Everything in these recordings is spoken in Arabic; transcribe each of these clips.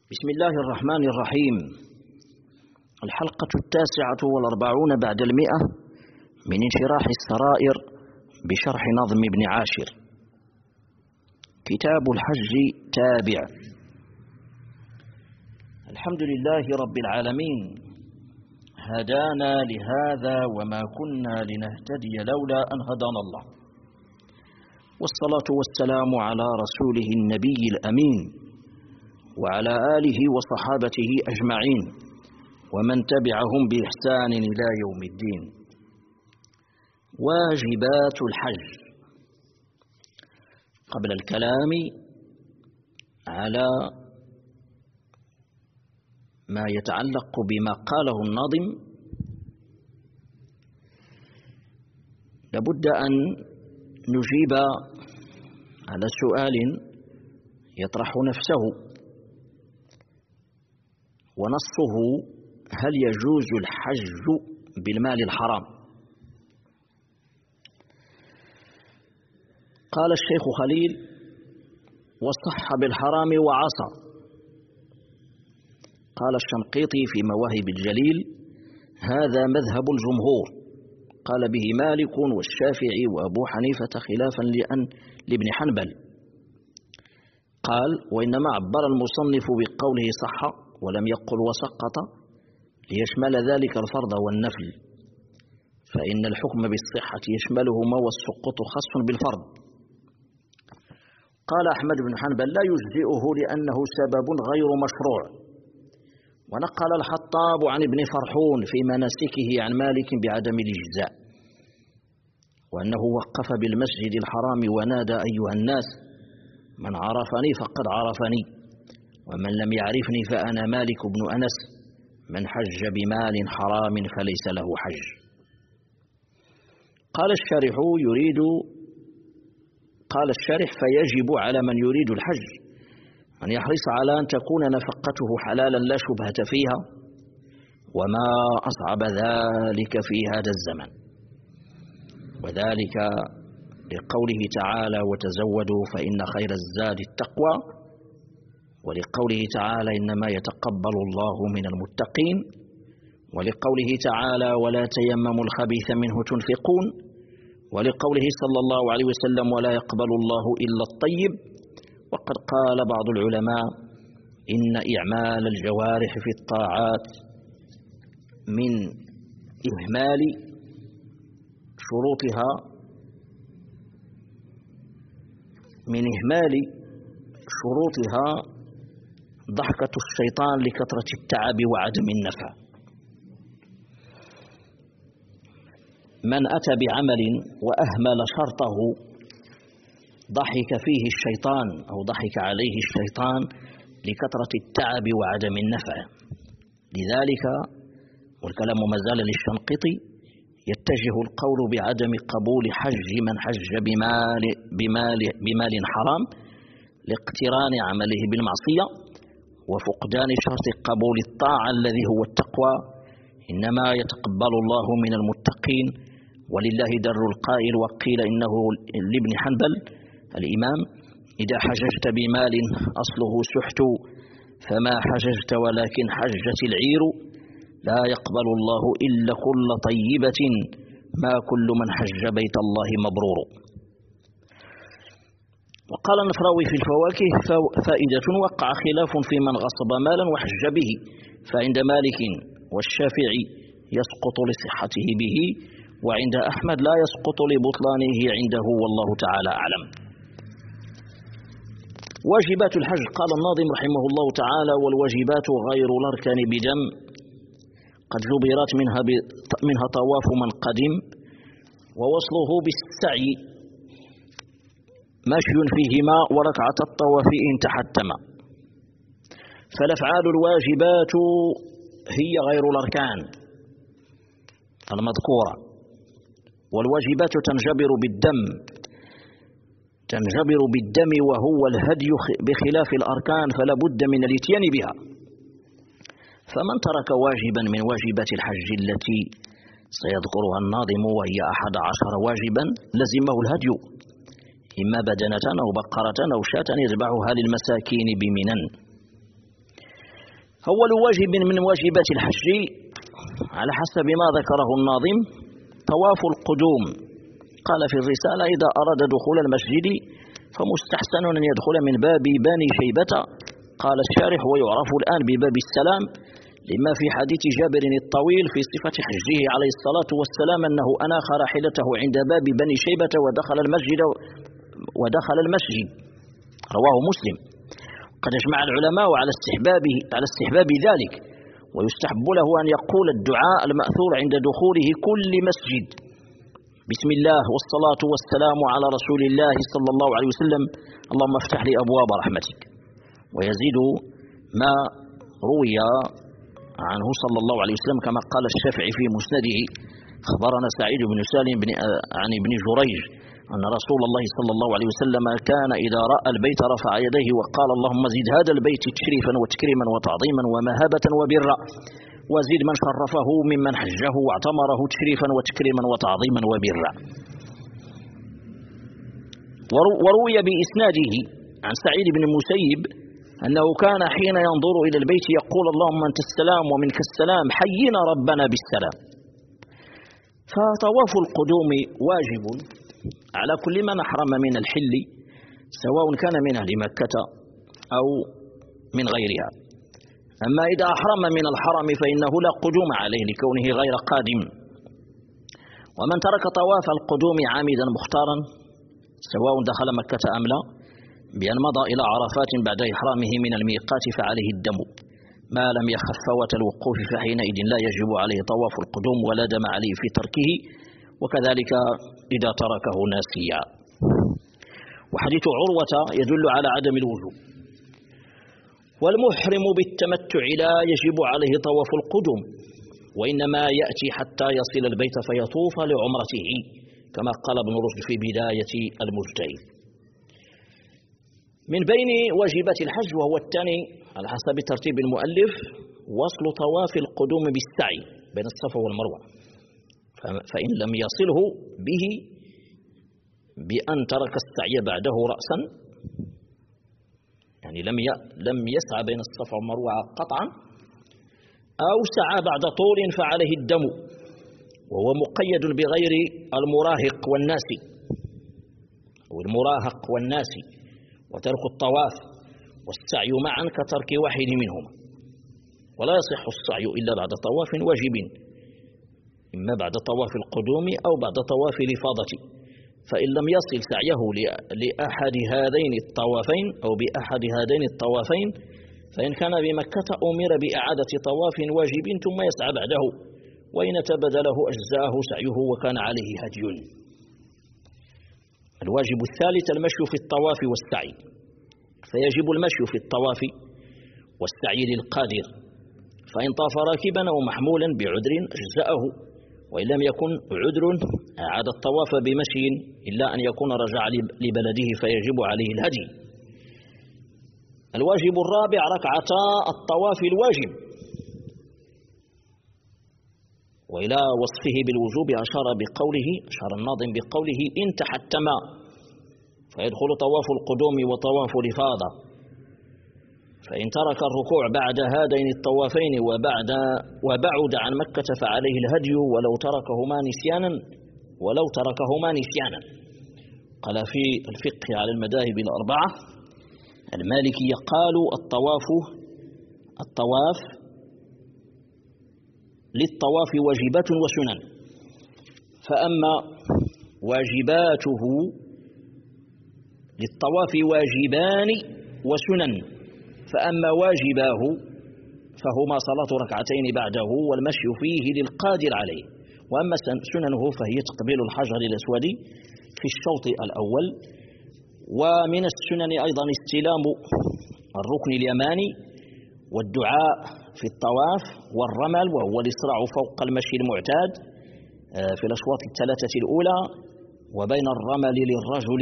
بسم الله الرحمن الرحيم. الحلقة 49 بعد 100 من انشراح السرائر بشرح نظم ابن عاشر. كتاب الحج تابع. الحمد لله رب العالمين، هدانا لهذا وما كنا لنهتدي لولا أن هدانا الله، والصلاة والسلام على رسوله النبي الأمين وعلى آله وصحابته أجمعين ومن تبعهم بإحسان إلى يوم الدين. واجبات الحج. قبل الكلام على ما يتعلق بما قاله الناظم لابد أن نجيب على سؤال يطرح نفسه، ونصه: هل يجوز الحج بالمال الحرام؟ قال الشيخ خليل: وصح بالحرام وعصى. قال الشنقيطي في مواهب الجليل: هذا مذهب الجمهور، قال به مالك والشافعي وأبو حنيفة خلافا لابن حنبل. قال: وإنما عبر المصنف بقوله صح ولم يقل وسقط ليشمل ذلك الفرض والنفل، فإن الحكم بالصحة يشملهما والسقوط خاص بالفرض. قال أحمد بن حنبل: لا يجزئه لأنه سبب غير مشروع. ونقل الحطاب عن ابن فرحون في مناسكه عن مالك بعدم الإجزاء، وأنه وقف بالمسجد الحرام ونادى: أيها الناس، من عرفني فقد عرفني، ومن لم يعرفني فأنا مالك بن أنس، من حج بمال حرام فليس له حج. قال الشارح: فيجب على من يريد الحج أن يحرص على أن تكون نفقته حلالا لا شبهة فيها، وما أصعب ذلك في هذا الزمن، وذلك لقوله تعالى: وتزودوا فإن خير الزاد التقوى، ولقوله تعالى: إنما يتقبل الله من المتقين، ولقوله تعالى: ولا تيمموا الخبيث منه تنفقون، ولقوله صلى الله عليه وسلم: ولا يقبل الله إلا الطيب. وقد قال بعض العلماء: إن إعمال الجوارح في الطاعات من إهمال شروطها ضحكة الشيطان لكثرة التعب وعدم النفع. من أتى بعمل وأهمل شرطه ضحك فيه الشيطان أو ضحك عليه الشيطان لكثرة التعب وعدم النفع. لذلك والكلام ما زال للشنقيطي يتجه القول بعدم قبول حج من حج بمال حرام لاقتران عمله بالمعصية وفقدان شرط قبول الطاعة الذي هو التقوى. إنما يتقبل الله من المتقين، ولله در القائل. وقيل إنه لابن حنبل الإمام: إذا حججت بمال أصله سحت فما حججت ولكن حجت العير، لا يقبل الله إلا كل طيبة، ما كل من حج بيت الله مبرور. وقال النفراوي في الفواكه: فائدة: وقع خلاف في من غصب مالا وحج به، فعند مالك والشافعي يسقط لصحته به، وعند أحمد لا يسقط لبطلانه عنده، والله تعالى أعلم. واجبات الحج. قال الناظم رحمه الله تعالى: والواجبات غير الأركان بدم، قد جبرت منها طواف من قدم، ووصله بالسعي مشي فيهما، وركعة الطواف إن تحتما. فالأفعال الواجبات هي غير الأركان المذكورة، والواجبات تنجبر بالدم وهو الهدي بخلاف الأركان، فلا بد من الاتيان بها. فمن ترك واجبا من واجبات الحج التي سيذكرها الناظم وهي 11 واجبا لزمه الهدي، إما بدنة أو بقرة أو شاة يذبحها للمساكين بمنن. أول واجب من واجبات الحج على حسب ما ذكره الناظم طواف القدوم. قال في الرسالة: إذا أراد دخول المسجد فمستحسن أن يدخل من باب بني شيبة. قال الشارح: ويعرف الآن بباب السلام لما في حديث جابر الطويل في صفة حجه عليه الصلاة والسلام أنه أناخ راحلته عند باب بني شيبة ودخل المسجد. رواه مسلم. قد اجمع العلماء على استحباب ذلك، ويستحب له أن يقول الدعاء المأثور عند دخوله كل مسجد: بسم الله والصلاة والسلام على رسول الله صلى الله عليه وسلم، اللهم افتح لي أبواب رحمتك. ويزيد ما روي عنه صلى الله عليه وسلم كما قال الشافعي في مسنده: أخبرنا سعيد بن سالم عن ابن جريج أن رسول الله صلى الله عليه وسلم كان إذا رأى البيت رفع يديه وقال: اللهم زد هذا البيت تشريفا وتكريما وتعظيما ومهابة وبرا، وزد من شرفه ممن حجه واعتمره تشريفا وتكريما وتعظيما وبرا. وروي بإسناده عن سعيد بن المسيب أنه كان حين ينظر إلى البيت يقول: اللهم أنت السلام ومنك السلام، حينا ربنا بالسلام. فطواف القدوم واجب على كل من أحرم من الحل، سواء كان من أهل مكة أو من غيرها. أما إذا أحرم من الحرم فإنه لا قدوم عليه لكونه غير قادم. ومن ترك طواف القدوم عامدا مختارا، سواء دخل مكة أم لا، بأن مضى إلى عرفات بعد إحرامه من الميقات فعليه الدم، ما لم يخف فوات الوقوف فحينئذ لا يجب عليه طواف القدوم ولا دم عليه في تركه، وكذلك إذا تركه ناسيا. وحديث عروة يدل على عدم الوجوب. والمحرم بالتمتع لا يجب عليه طواف القدوم، وإنما يأتي حتى يصل البيت فيطوف لعمرته، كما قال ابن رشد في بداية المجتهد. من بين واجبات الحج وهو الثاني على حسب ترتيب المؤلف وصل طواف القدوم بالسعي بين الصفا والمروة، فإن لم يصله به بأن ترك السعي بعده رأسا، يعني لم يسعى بين الصفا والمروة قطعا، أو سعى بعد طول فعليه الدم، وهو مقيد بغير المراهق والناسي أو المراهق والناسي، وترك الطواف والسعي معا كترك واحد منهما. ولا يصح السعي إلا بعد طواف واجب، إما بعد طواف القدوم أو بعد طواف الإفاضة. فإن لم يصل سعيه لأحد هذين الطوافين أو بأحد هذين الطوافين، فإن كان بمكة أمر بإعادة طواف واجب ثم يسعى بعده، وإن تبد له أجزاه سعيه وكان عليه هدي. الواجب الثالث المشي في الطواف والسعي، فيجب المشي في الطواف والسعي للقادر، فإن طاف راكبا أو محمولا بعذر أجزأه، وإن لم يكن عذر أعاد الطواف بمشي إلا أن يكون رجع لبلده فيجب عليه الهدي. الواجب الرابع ركعتا الطواف الواجب، وإلى وصفه بالوجوب أشار الناظم بقوله إن تحتما، فيدخل طواف القدوم وطواف الإفاضة. فإن ترك الركوع بعد هذين الطوافين وبعد عن مكة فعليه الهدي ولو تركهما نسيانا. قال في الفقه على المذاهب الأربعة المالكية قالوا الطواف للطواف واجبات وسنن، فأما واجباته للطواف واجبان وسنن، فأما واجباه فهما صلاة ركعتين بعده والمشي فيه للقادر عليه، وأما سننه فهي تقبيل الحجر الأسود في الشوط الأول. ومن السنن أيضا استلام الركن اليماني والدعاء في الطواف والرمل، وهو الإسراع فوق المشي المعتاد في الأشواط الثلاثة الأولى، وبين الرمل للرجل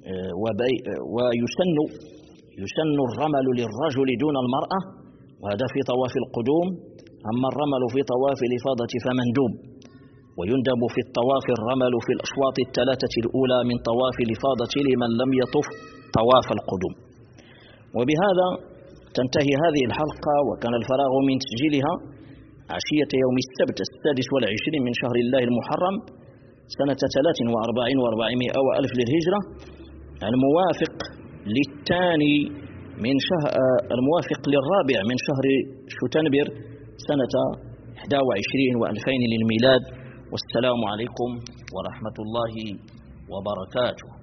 ويسن الرمل للرجل دون المرأة، وهذا في طواف القدوم. أما الرمل في طواف الإفاضة فمندوب، ويندب في الطواف الرمل في الأشواط الثلاثة الأولى من طواف الإفاضة لمن لم يطف طواف القدوم. وبهذا تنتهي هذه الحلقة، وكان الفراغ من تسجيلها عشية يوم السبت 26 من شهر الله المحرم سنة 43 و400 وألف للهجرة، الموافق للرابع من شهر شتنبر سنة 21 و2000 للميلاد. والسلام عليكم ورحمة الله وبركاته.